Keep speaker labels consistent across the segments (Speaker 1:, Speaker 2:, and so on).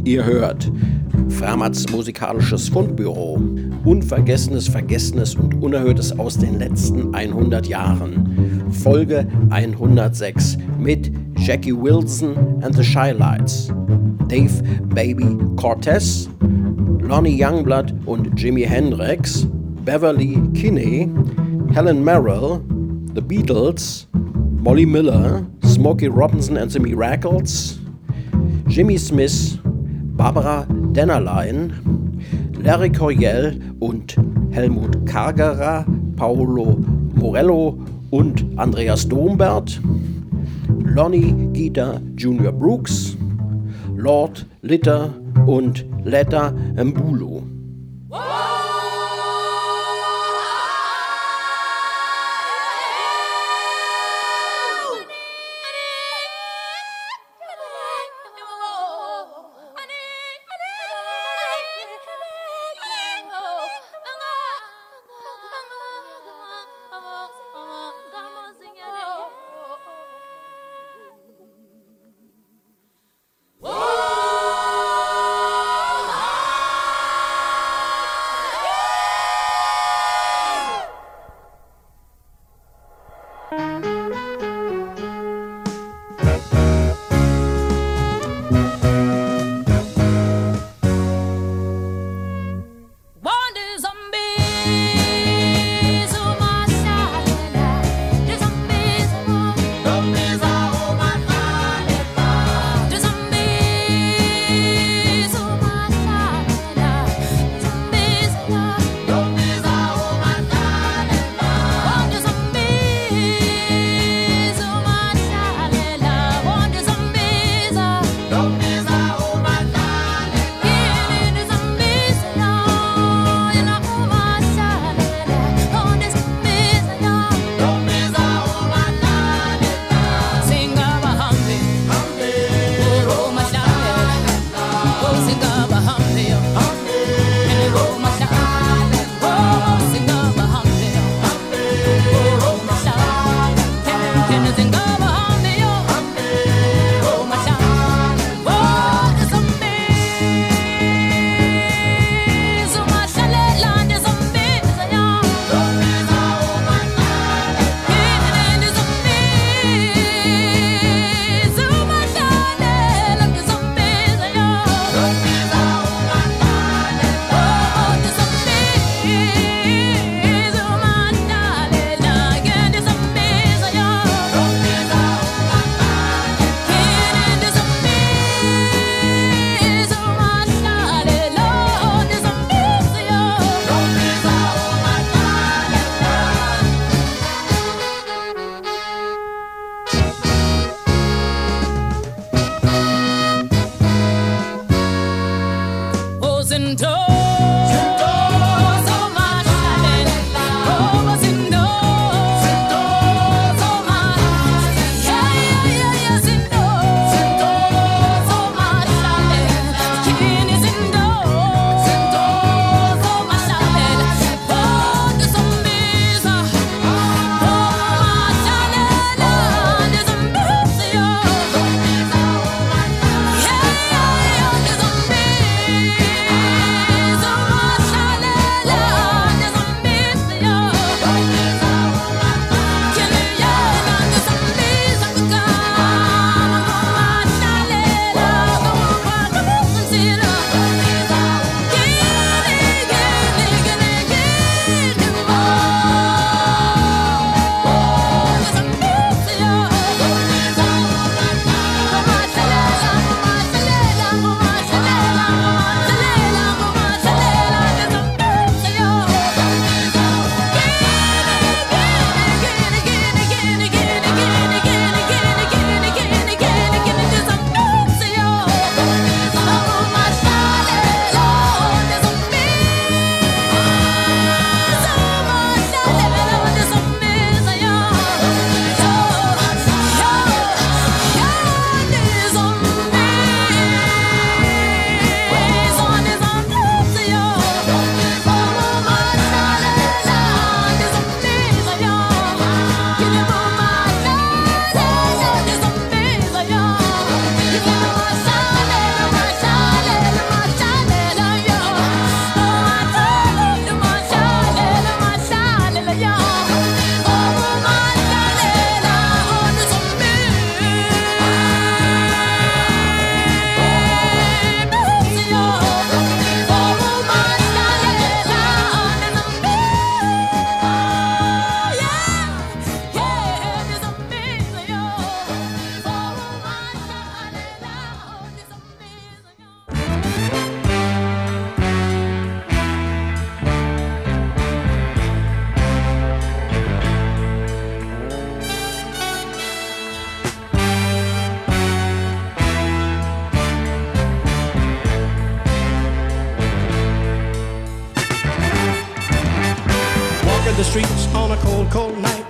Speaker 1: Ihr hört Fermats musikalisches Fundbüro. Unvergessenes, Vergessenes und Unerhörtes aus den letzten 100 Jahren. Folge 106 mit Jackie Wilson and the Shy-Lights, Dave Baby Cortez, Lonnie Youngblood und Jimi Hendrix, Beverly Kinney, Helen Merrill, The Beatles, Molly Miller, Smokey Robinson and the Miracles, Jimmy Smith, Barbara Dennerlein, Larry Coryell und Helmut Kargerer, Paolo Morello und Andreas Dombert, Lonnie Gita Jr. Brooks, Lord Litter und Letta Mbulu.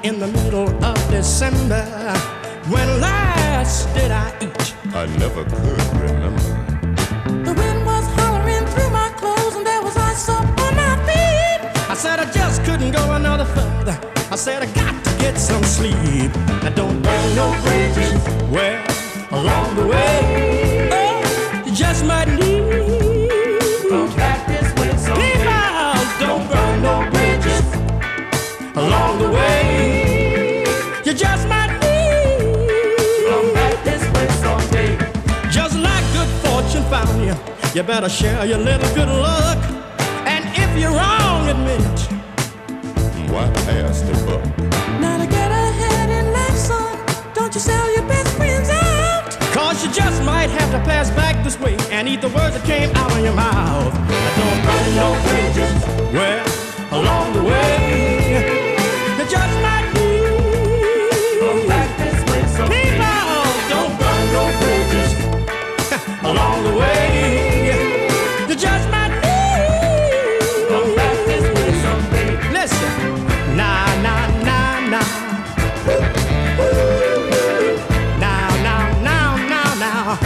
Speaker 1: in the middle of December. When last did I eat?
Speaker 2: I never could remember.
Speaker 1: The wind was hollering through my clothes and there was ice up on my feet. I said I just couldn't go another further. I said I got to get some sleep. Now don't burn no bridges. Well, along the way, oh, you just might need from back this way someday. People, don't burn no bridges. Along the way, you just might need from back this way someday. Just like good fortune found you, you better share your little good luck. And if you're wrong, admit it.
Speaker 2: Why pass the buck?
Speaker 1: Now to get ahead in life, son, don't you sell your best friends out. Cause you just might have to pass back this way and eat the words that came out of your mouth. Now don't burn no bridges. Well, along the way, you just might need from back this way someday. People, don't burn no bridges. Along the way, you just might need from back this way someday. Listen. Nah, nah, nah, nah. Now, now, now, now, now.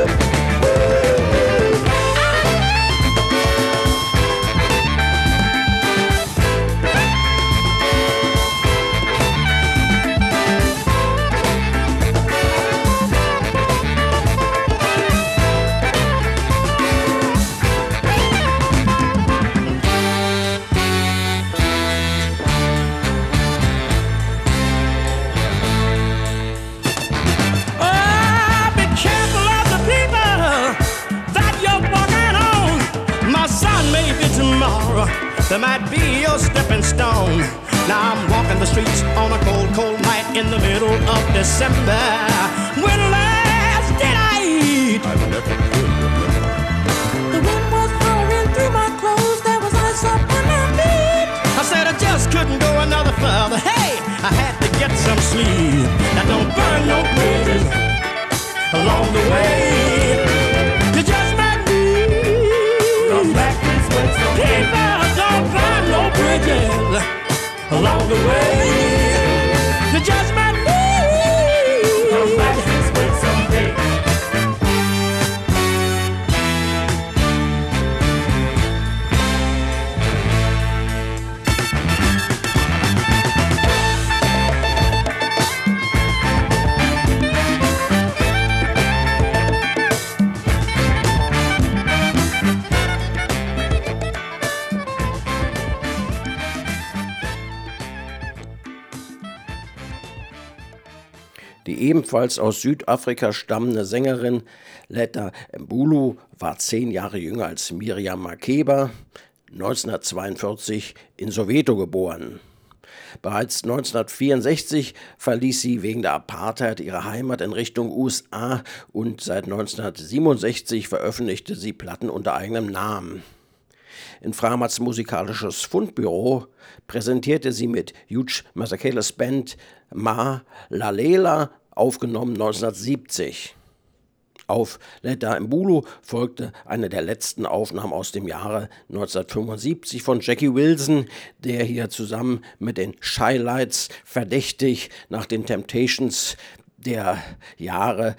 Speaker 1: There might be your stepping stone. Now I'm walking the streets on a cold, cold night in the middle of December. When last did I eat?
Speaker 2: I never could remember.
Speaker 1: The wind was hollering through my clothes. There was ice up on my feet. I said I just couldn't go another further. Hey, I had to get some sleep. Now don't burn no bridges along the way. You just might need come back this way someday. Don't burn no bridges along the way. You just might need come back this way someday. Die ebenfalls aus Südafrika stammende Sängerin Letta Mbulu war 10 Jahre jünger als Miriam Makeba, 1942 in Soweto geboren. Bereits 1964 verließ sie wegen der Apartheid ihre Heimat in Richtung USA und seit 1967 veröffentlichte sie Platten unter eigenem Namen. In Framat's musikalisches Fundbüro präsentierte sie mit Hugh Masekela's Band Ma Lalela, aufgenommen 1970. Auf Letta Mbulu folgte eine der letzten Aufnahmen aus dem Jahre 1975 von Jackie Wilson, der hier zusammen mit den Shy-Lights verdächtig nach den Temptations der Jahre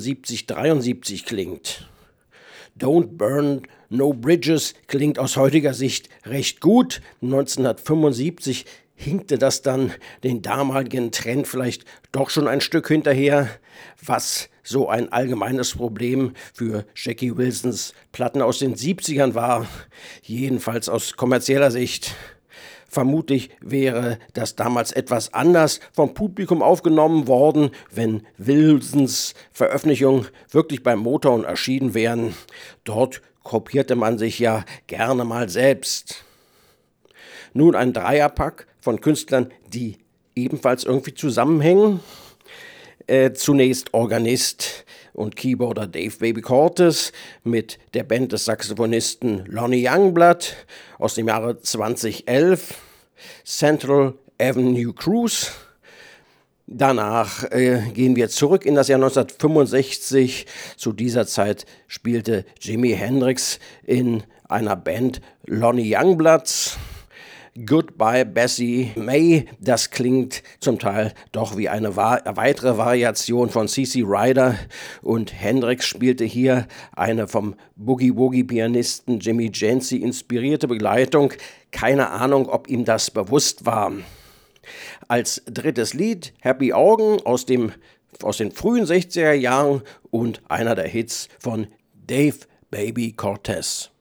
Speaker 1: 72-73 klingt. Don't Burn No Bridges klingt aus heutiger Sicht recht gut. 1975 hinkte das dann den damaligen Trend vielleicht doch schon ein Stück hinterher, was so ein allgemeines Problem für Jackie Wilsons Platten aus den 70ern war, jedenfalls aus kommerzieller Sicht. Vermutlich wäre das damals etwas anders vom Publikum aufgenommen worden, wenn Wilsons Veröffentlichungen wirklich beim Motown erschienen wären. Dort kopierte man sich ja gerne mal selbst. Nun ein Dreierpack von Künstlern, die ebenfalls irgendwie zusammenhängen. Zunächst Organist und Keyboarder Dave Baby Cortez mit der Band des Saxophonisten Lonnie Youngblood aus dem Jahre 2011, Central Avenue Cruise. Danach gehen wir zurück in das Jahr 1965. Zu dieser Zeit spielte Jimi Hendrix in einer Band Lonnie Youngbloods. Goodbye Bessie May. Das klingt zum Teil doch wie eine weitere Variation von CC Rider und Hendrix spielte hier eine vom Boogie-Woogie-Pianisten Jimmy Jancy inspirierte Begleitung. Keine Ahnung, ob ihm das bewusst war. Als drittes Lied Happy Augen aus den frühen 60er Jahren und einer der Hits von Dave Baby Cortez.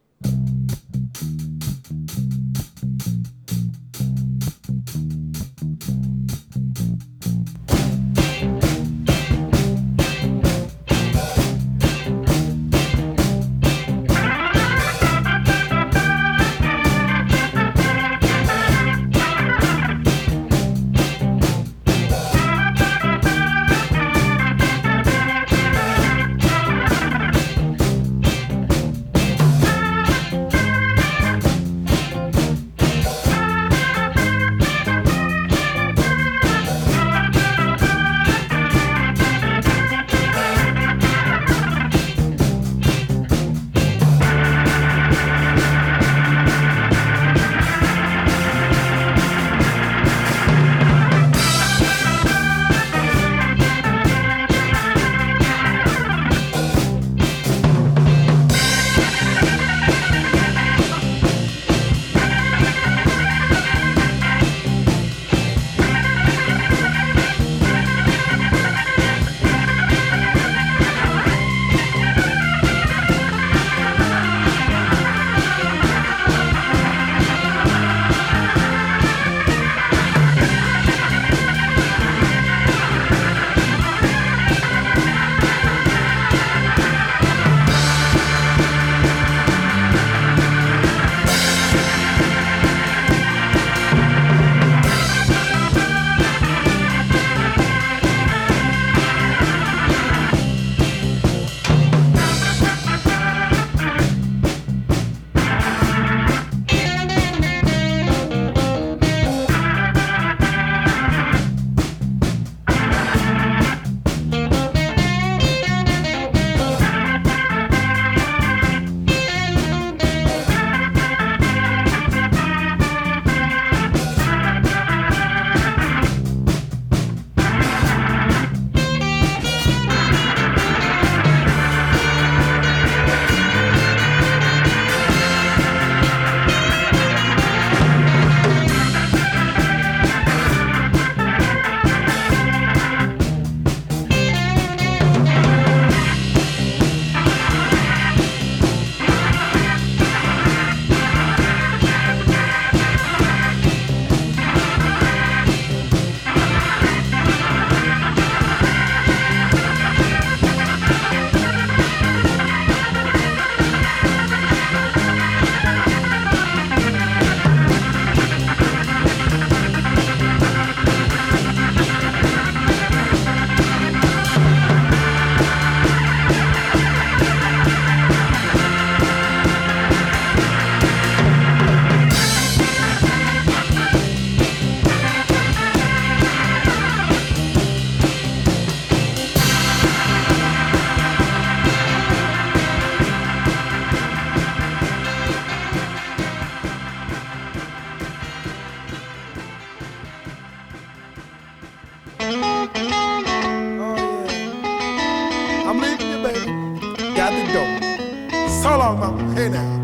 Speaker 3: So long, mama. Hey now.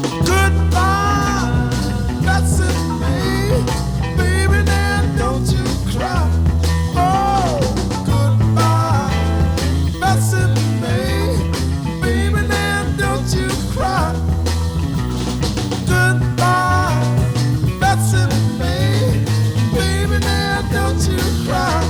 Speaker 3: Goodbye, that's it, me. Baby, now don't you cry. Oh, goodbye, that's it, me. Baby, now don't you cry. Goodbye, that's it, me. Baby, now don't you cry.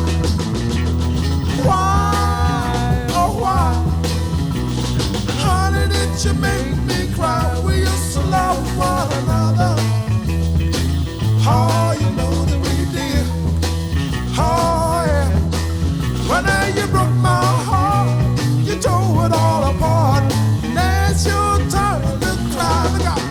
Speaker 3: Why, oh why? Honey, did you make me cry? We used to love one another. Oh, you know that we did. Oh, yeah. Well, now you broke my heart. You tore it all apart. Now it's your turn to cry.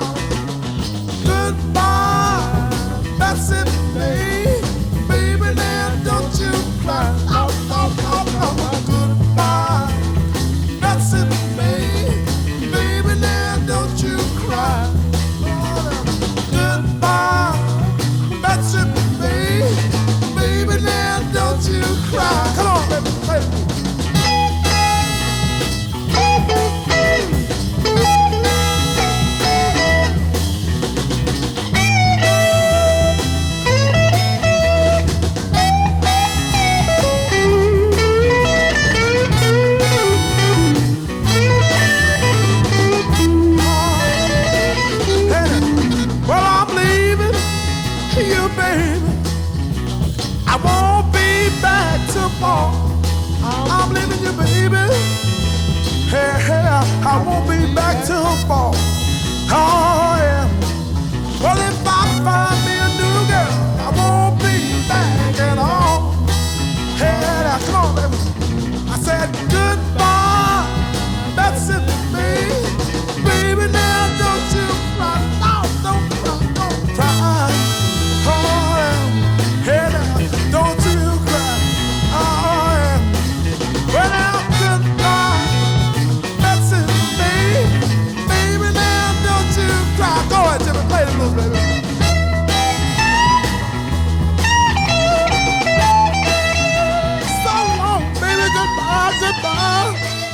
Speaker 3: Goodbye, that's it, babe. Baby, now don't you cry. Oh, oh, oh, oh. Goodbye, that's it, babe. Baby, baby. Hey, hey, I won't be back till fall. Oh, yeah. Well, if I find me a new girl, I won't be back at all. Hey, now, come on, baby. I said goodbye, that's it for me. Baby, now don't you cry, no, don't cry, don't cry. Oh, yeah. Hey, now, don't you cry. Oh, yeah. Well, now, goodbye, that's it for me. Baby, now don't you cry. Go ahead, Jimmy, play the blues, baby. So long, baby, goodbye, goodbye.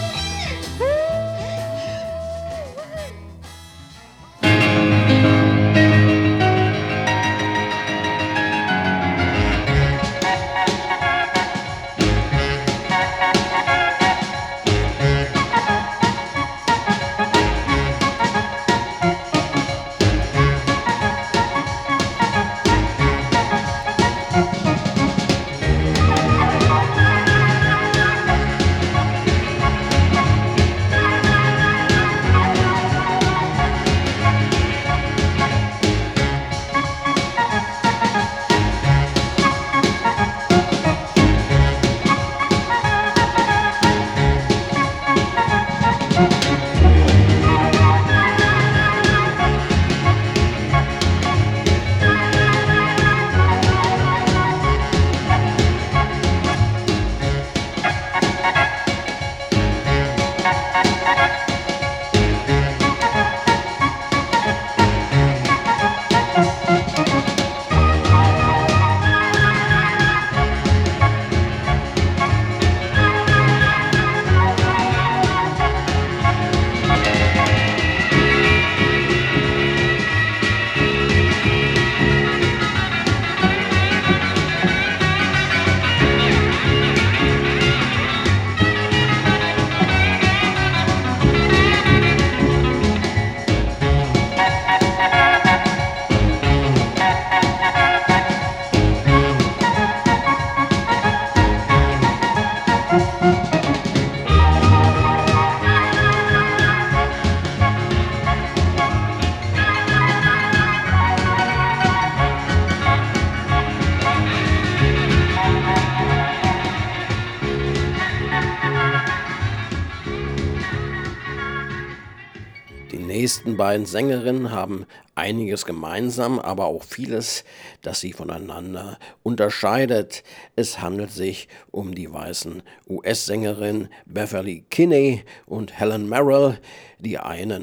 Speaker 1: Die nächsten beiden Sängerinnen haben einiges gemeinsam, aber auch vieles, das sie voneinander unterscheidet. Es handelt sich um die weißen US-Sängerin Beverly Kinney und Helen Merrill, die eine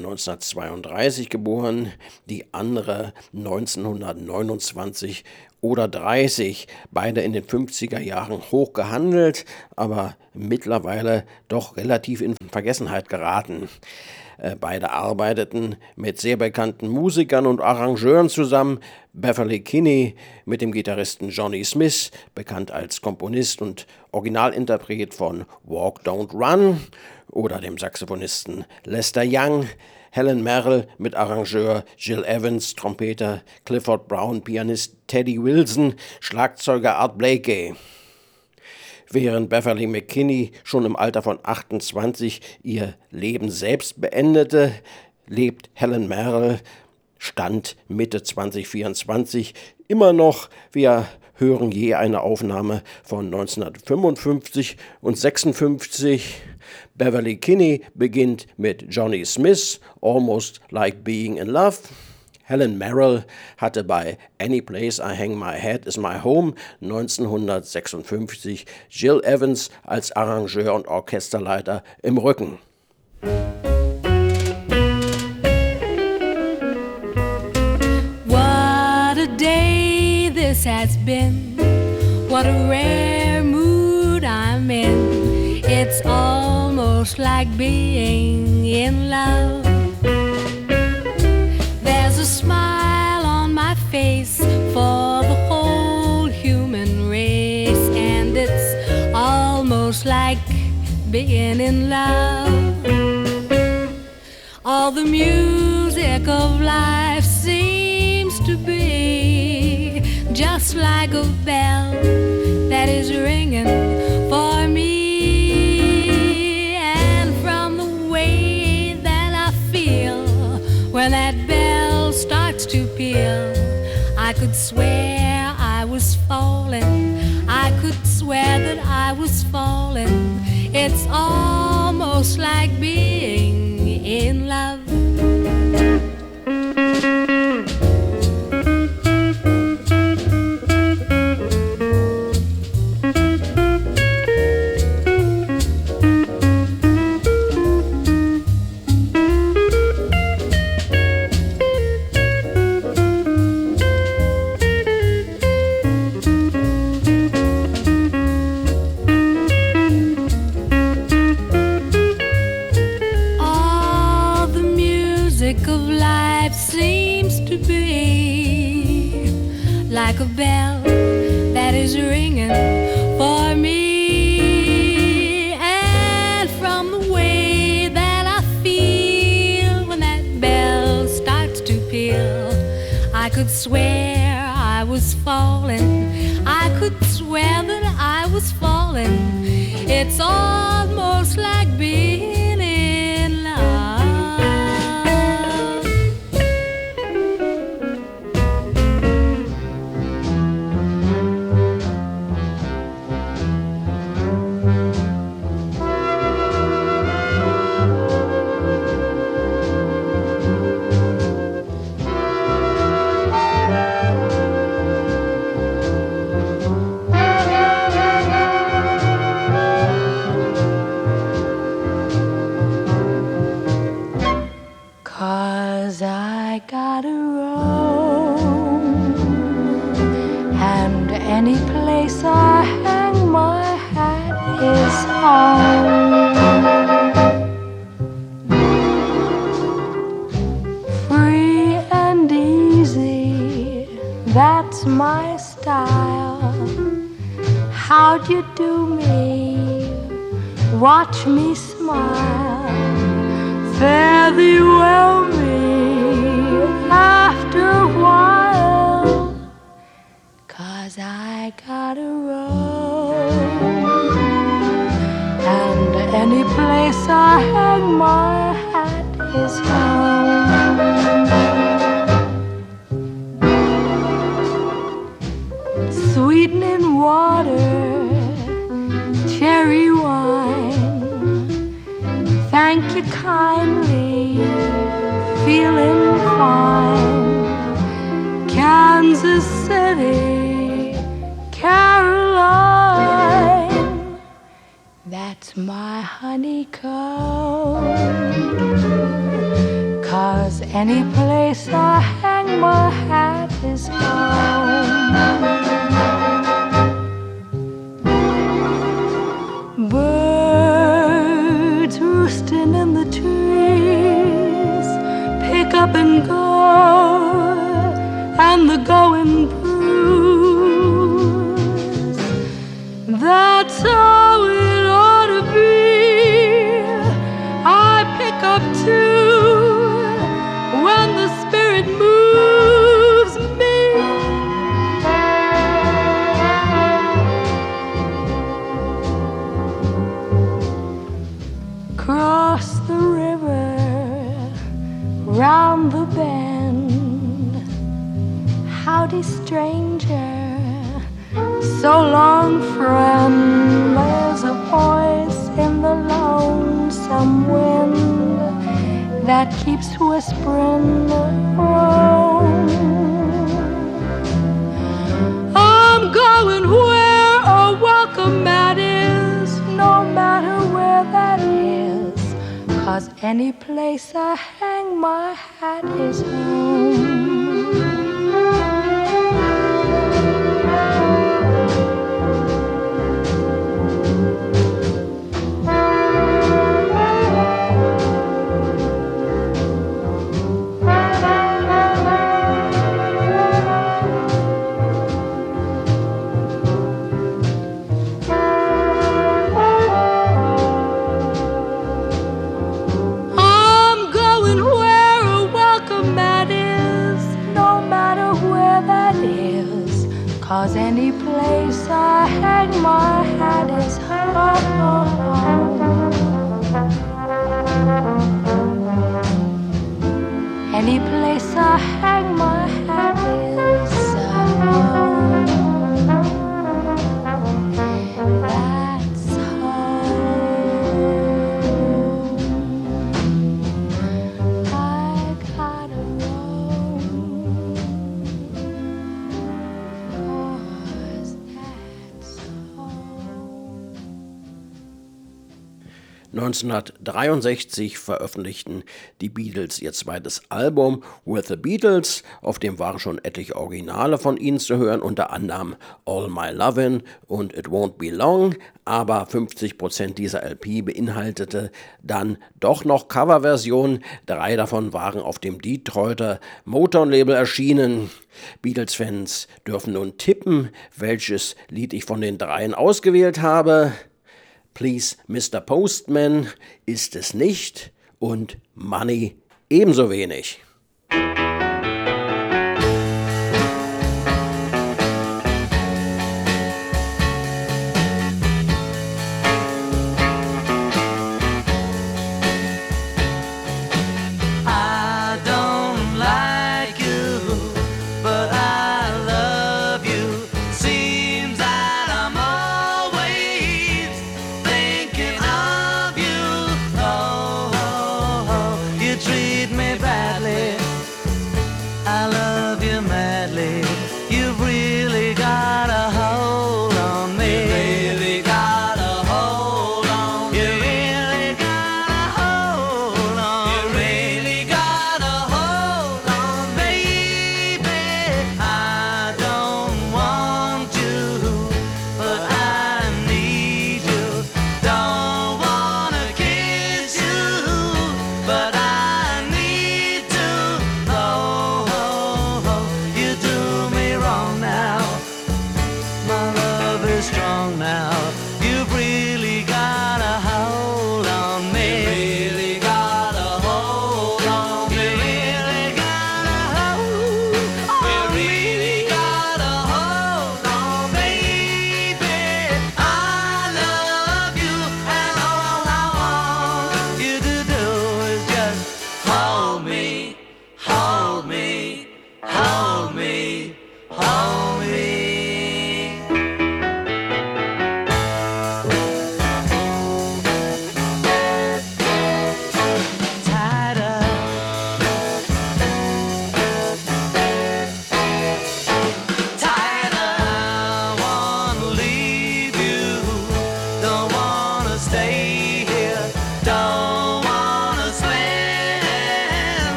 Speaker 1: 1932 geboren, die andere 1929 oder 30, beide in den 50er Jahren hoch gehandelt, aber mittlerweile doch relativ in Vergessenheit geraten. Beide arbeiteten mit sehr bekannten Musikern und Arrangeuren zusammen. Beverly Kinney mit dem Gitarristen Johnny Smith, bekannt als Komponist und Originalinterpret von Walk Don't Run, oder dem Saxophonisten Lester Young. Helen Merrill mit Arrangeur Gil Evans, Trompeter Clifford Brown, Pianist Teddy Wilson, Schlagzeuger Art Blakey. Während Beverly McKinney schon im Alter von 28 ihr Leben selbst beendete, lebt Helen Merrill, Stand Mitte 2024, immer noch. Wir hören je eine Aufnahme von 1955 und 56. Beverly Kinney beginnt mit Johnny Smith, Almost Like Being in Love. Helen Merrill hatte bei Any Place I Hang My Head Is My Home 1956 Gil Evans als Arrangeur und Orchesterleiter im Rücken.
Speaker 4: What a day this has been, what a rare mood I'm in. It's almost like being in love. There's a smile on my face for the whole human race, and it's almost like being in love. All the music of life seems to be just like a bell that is ringing for me. could swear I was falling. I could swear that I was falling. It's almost like being in love. Like a bell that is ringing for me, and from the way that I feel when that bell starts to peal, I could swear I was falling. I could swear that I was falling. It's almost like being in love. Any place I hang my hat is home. Free and easy, that's my style. How'd you do me? Watch me smile. Fare thee well me after a while. 'Cause I gotta roam, and any place I hang my hat is home. Sweetening water, cherry wine, thank you kindly, feeling fine. Kansas City, Caroline, that's my honeycomb. 'Cause any place I hang my hat is home. Birds roosting in the trees, pick up and go, and the going brews. That's how it ought to be. I pick up too when the spirit moves me. Cross the river, round the bend. Howdy, stranger. So long, friend. There's a voice in the lonesome wind that keeps whispering, oh, I'm going where a welcome mat is, no matter where that is. 'Cause any place I hang my hat is home. Cause any place I hang my hat is home. Any place I hang my hat is home.
Speaker 1: 1963 veröffentlichten die Beatles ihr zweites Album With the Beatles, auf dem waren schon etliche Originale von ihnen zu hören, unter anderem All My Lovin' und It Won't Be Long, aber 50% dieser LP beinhaltete dann doch noch Coverversionen, 3 davon waren auf dem Detroiter Motown-Label erschienen. Beatles-Fans dürfen nun tippen, welches Lied ich von den 3 ausgewählt habe. Please Mr. Postman ist es nicht und Money ebenso wenig.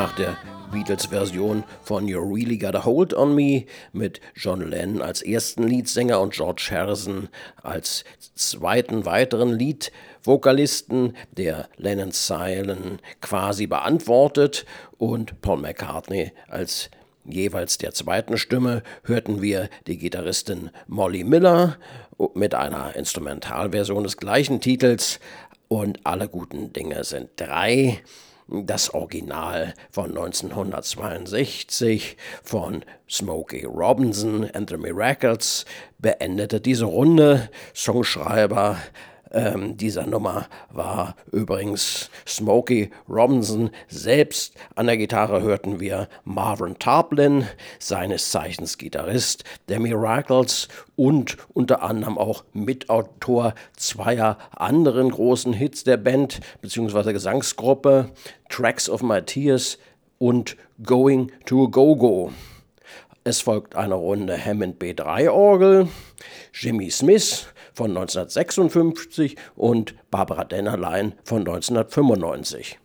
Speaker 1: nach der Beatles-Version von You Really Got a Hold on Me mit John Lennon als ersten Leadsänger und George Harrison als zweiten weiteren Leadvokalisten, der Lennons Zeilen quasi beantwortet, und Paul McCartney als jeweils der zweiten Stimme hörten wir die Gitarristin Molly Miller mit einer Instrumentalversion des gleichen Titels, und Alle guten Dinge sind drei. Das Original von 1962 von Smokey Robinson and the Miracles beendete diese Runde. Songschreiber dieser Nummer war übrigens Smokey Robinson selbst. An der Gitarre hörten wir Marvin Tarplin, seines Zeichens Gitarrist der Miracles und unter anderem auch Mitautor zweier anderen großen Hits der Band bzw. Gesangsgruppe, Tracks of My Tears und Going to a Go-Go. Es folgt eine Runde Hammond B3-Orgel, Jimmy Smith von 1956 und Barbara Dennerlein von 1995.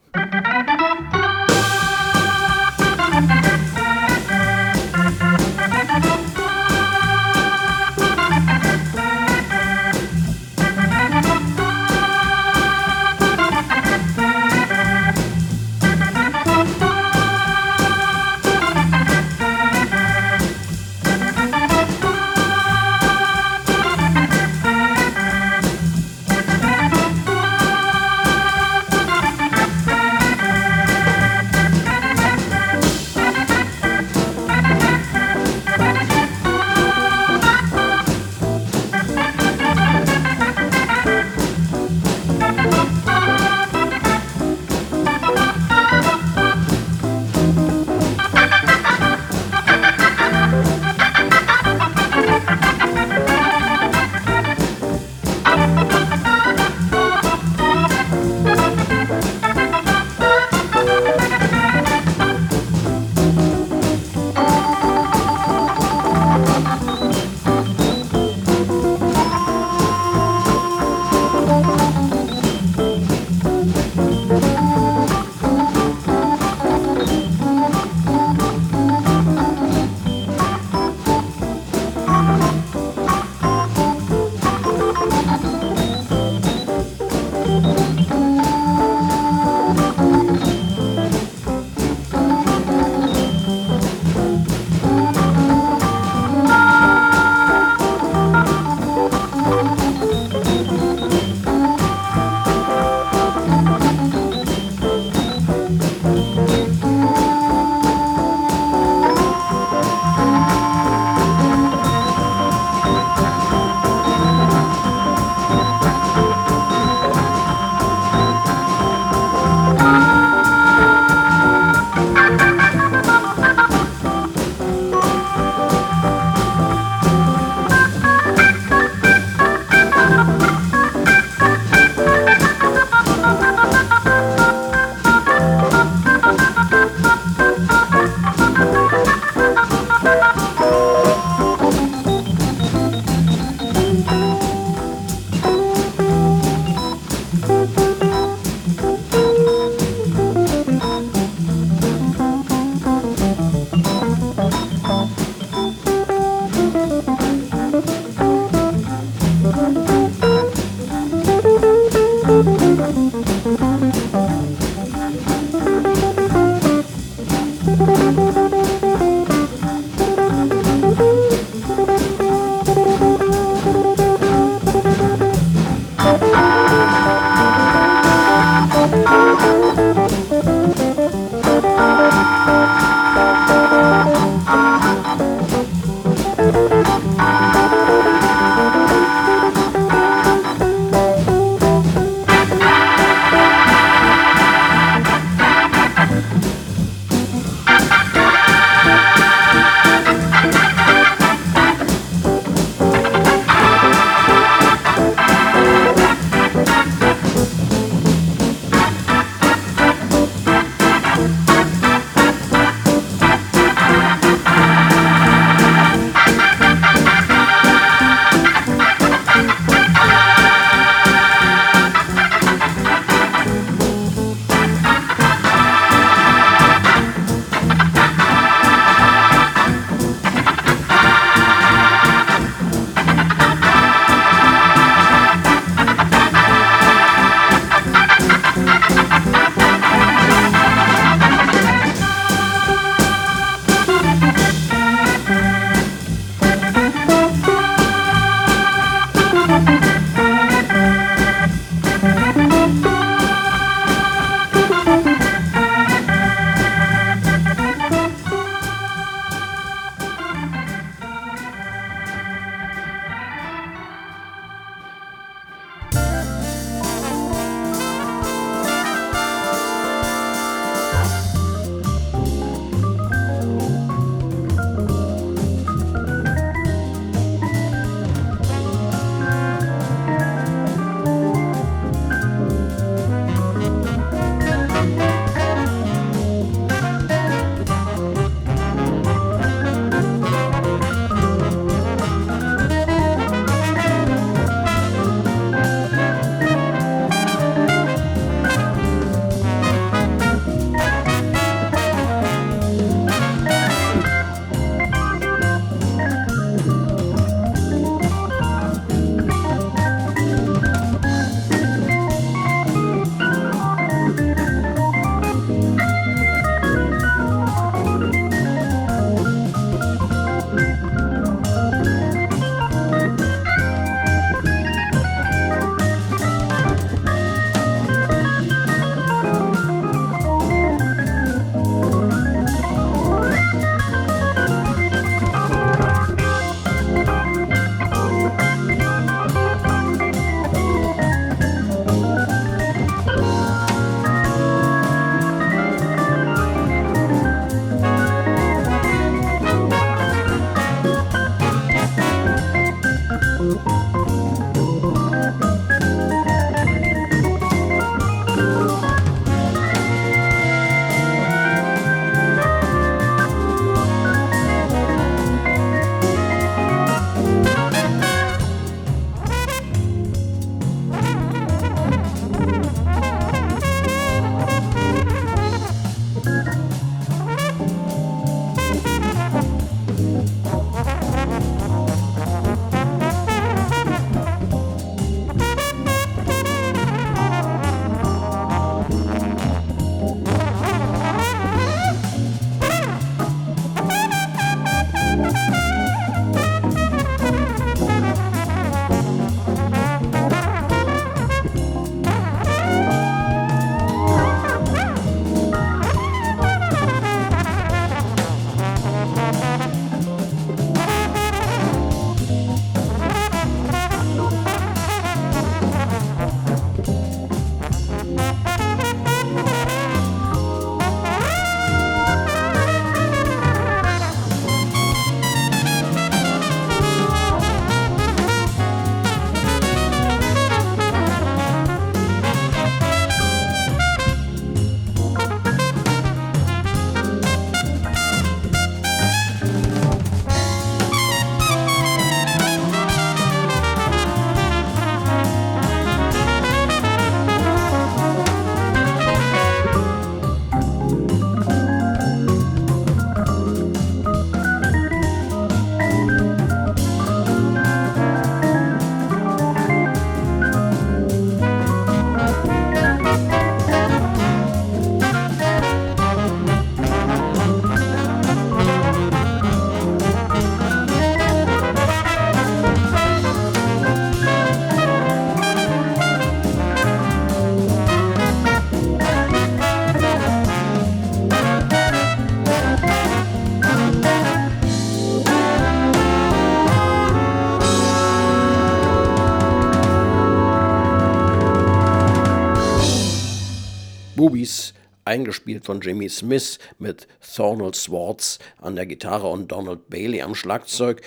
Speaker 1: Boobies, eingespielt von Jimmy Smith mit Thornell Swartz an der Gitarre und Donald Bailey am Schlagzeug,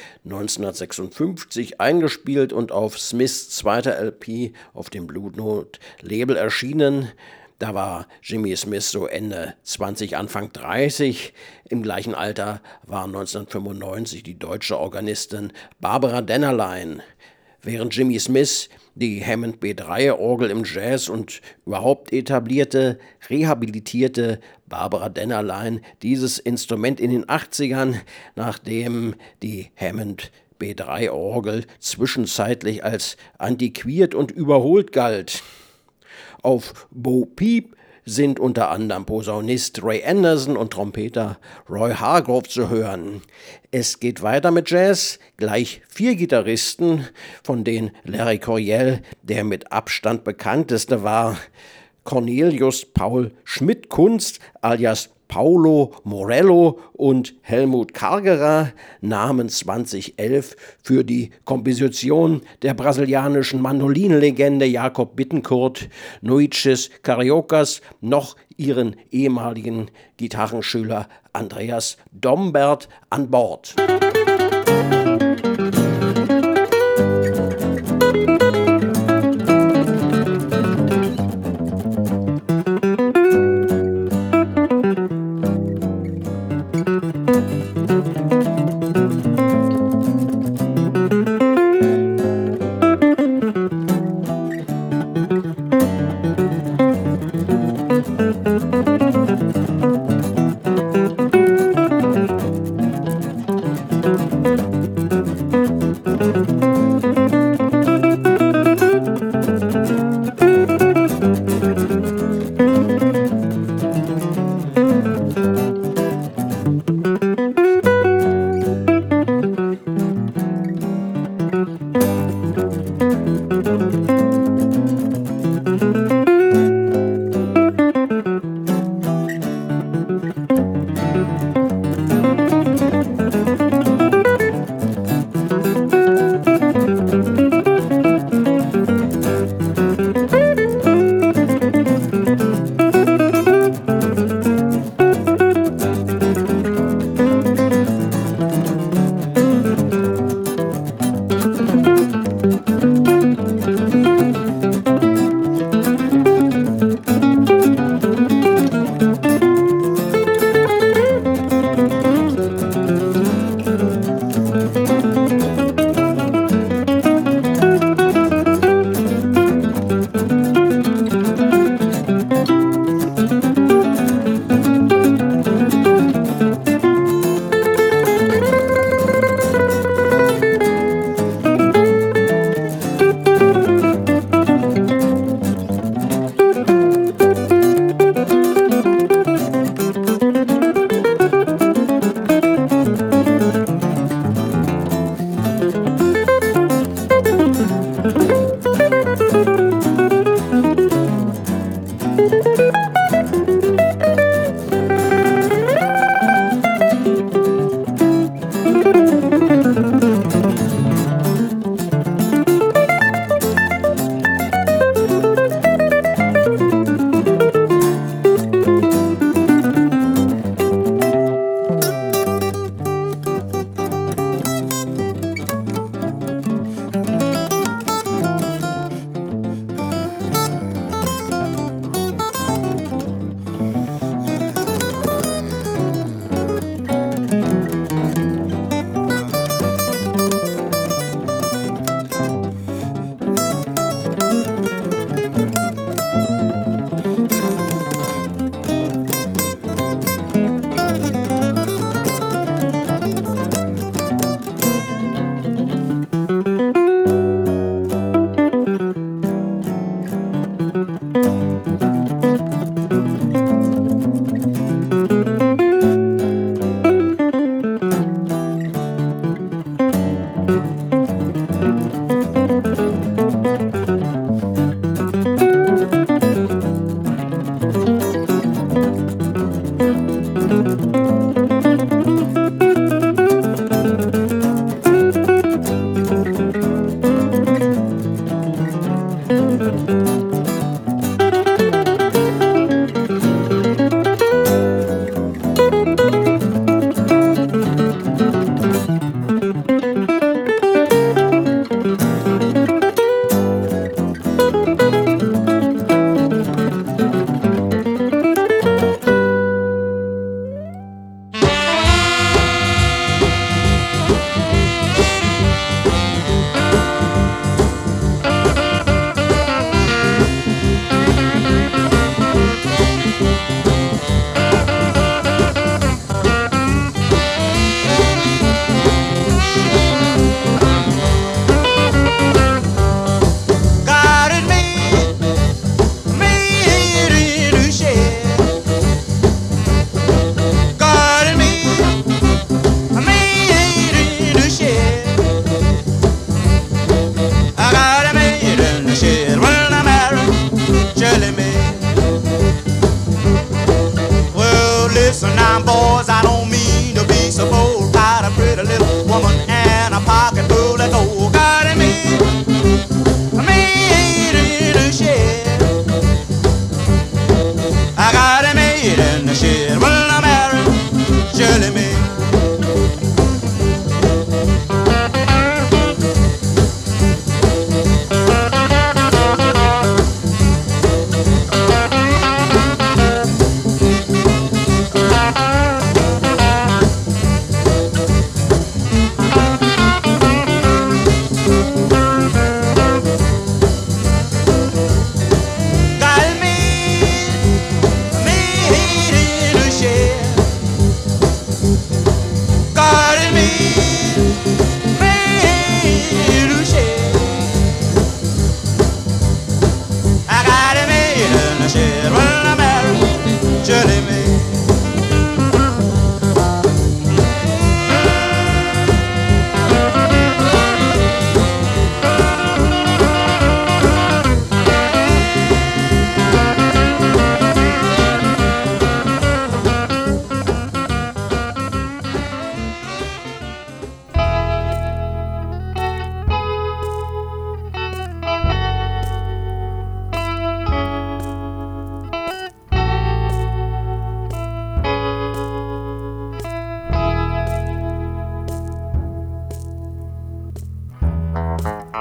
Speaker 1: 1956 eingespielt und auf Smiths zweiter LP auf dem Blue Note Label erschienen. Da war Jimmy Smith so Ende 20, Anfang 30. Im gleichen Alter war 1995 die deutsche Organistin Barbara Dennerlein. Während Jimmy Smith die Hammond B3-Orgel im Jazz und überhaupt etablierte, rehabilitierte Barbara Dennerlein dieses Instrument in den 80ern, nachdem die Hammond B3-Orgel zwischenzeitlich als antiquiert und überholt galt. Auf Bo Peep sind unter anderem Posaunist Ray Anderson und Trompeter Roy Hargrove zu hören. Es geht weiter mit Jazz, gleich 4 Gitarristen, von denen Larry Coryell der mit Abstand bekannteste war. Cornelius Paul Schmidt-Kunst alias Paulo Morello und Helmut Kargerer nahmen 2011 für die Komposition der brasilianischen Mandolinenlegende Jacob Bittencourt Nuiches Cariocas noch ihren ehemaligen Gitarrenschüler Andreas Dombert an Bord.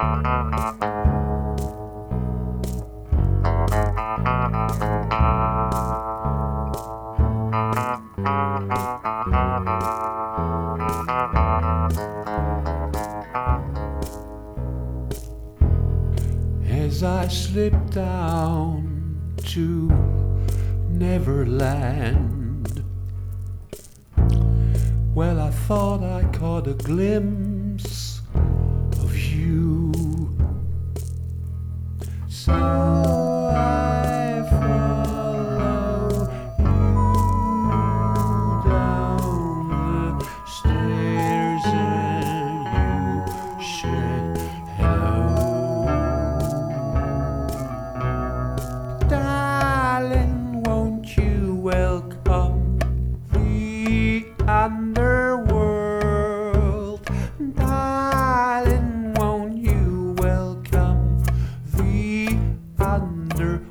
Speaker 5: As I slip down to Neverland, well, I thought I caught a glimpse of you. So I follow you down the stairs and you said hello. Darling, won't you welcome the underworld? Darling, won't you welcome the underworld?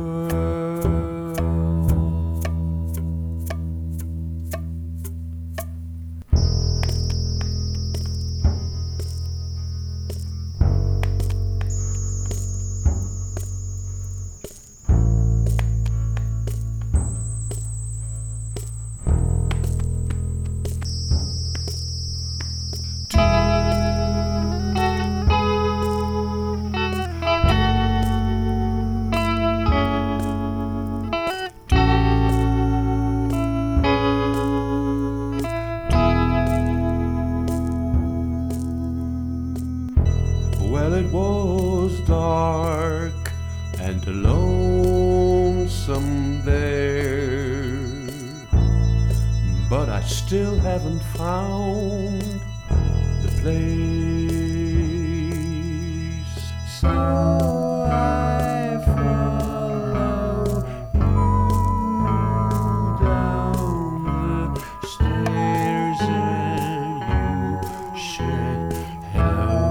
Speaker 5: Well, it was dark and lonesome there, but I still haven't found the place. So I follow you down the stairs and you said hello.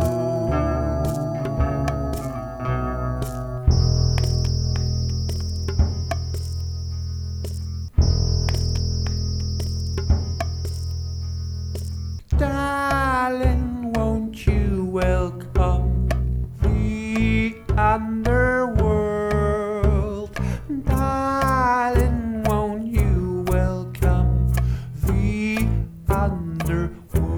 Speaker 5: Darling, won't you welcome the underworld? Darling, won't you welcome the underworld?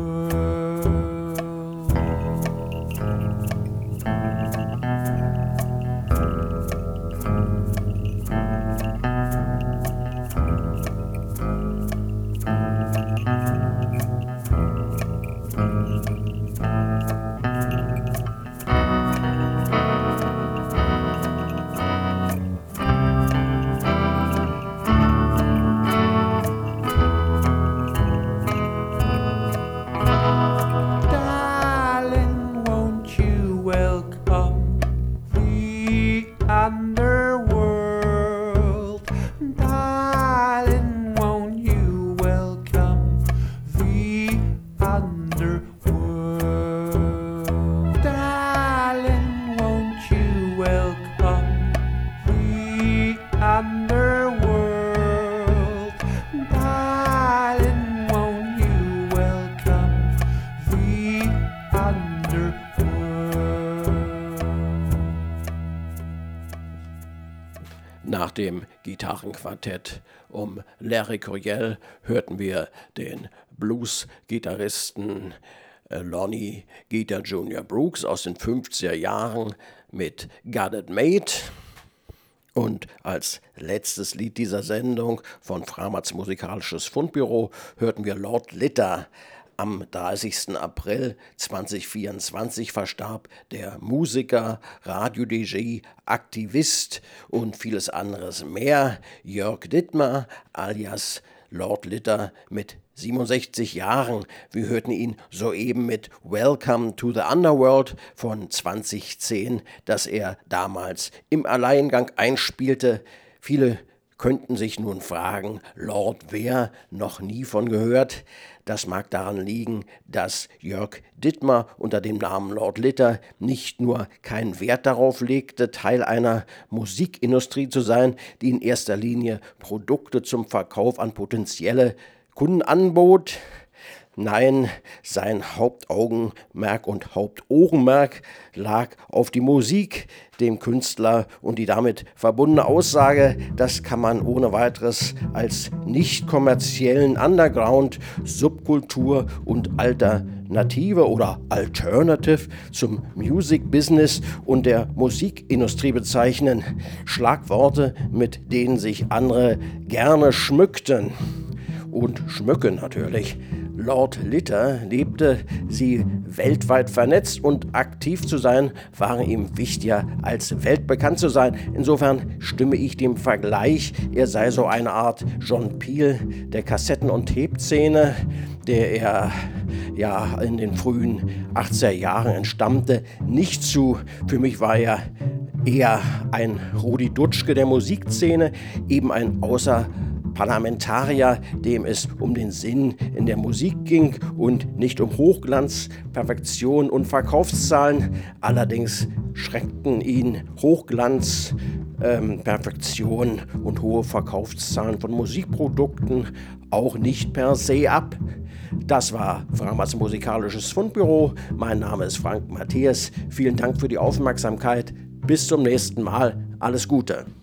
Speaker 5: Darling, won't you welcome the underworld? Darling, won't you welcome the underworld? Darling, won't you welcome the underworld? Darling, won't you welcome the underworld?
Speaker 1: Nach dem Gitarrenquartett um Larry Coryell hörten wir den Blues-Gitarristen Lonnie Geter Jr. Brooks aus den 50er Jahren mit Got It Made. Und als letztes Lied dieser Sendung von Framatz Musikalisches Fundbüro hörten wir Lord Litter. Am 30. April 2024 verstarb der Musiker, Radio-DJ, Aktivist und vieles anderes mehr, Jörg Dittmar alias Lord Litter mit 67 Jahren. Wir hörten ihn soeben mit Welcome to the Underworld von 2010, das er damals im Alleingang einspielte. Viele könnten sich nun fragen, Lord wer, noch nie von gehört. Das mag daran liegen, dass Jörg Dittmar unter dem Namen Lord Litter nicht nur keinen Wert darauf legte, Teil einer Musikindustrie zu sein, die in erster Linie Produkte zum Verkauf an potenzielle Kunden anbot. Nein, sein Hauptaugenmerk und Hauptohrenmerk lag auf die Musik, dem Künstler und die damit verbundene Aussage, das kann man ohne weiteres als nicht kommerziellen Underground, Subkultur und Alternative oder Alternative zum Music Business und der Musikindustrie bezeichnen. Schlagworte, mit denen sich andere gerne schmückten. Und schmücken natürlich. Lord Litter lebte sie weltweit vernetzt und aktiv zu sein, war ihm wichtiger als weltbekannt zu sein. Insofern stimme ich dem Vergleich, er sei so eine Art John Peel der Kassetten- und Tape-Szene, der er ja in den frühen 80er Jahren entstammte, nicht zu. Für mich war er eher ein Rudi Dutschke der Musikszene, eben ein Parlamentarier, dem es um den Sinn in der Musik ging und nicht um Hochglanz, Perfektion und Verkaufszahlen. Allerdings schreckten ihn Hochglanz, Perfektion und hohe Verkaufszahlen von Musikprodukten auch nicht per se ab. Das war Framers musikalisches Fundbüro. Mein Name ist Frank Matthias. Vielen Dank für die Aufmerksamkeit. Bis zum nächsten Mal. Alles Gute.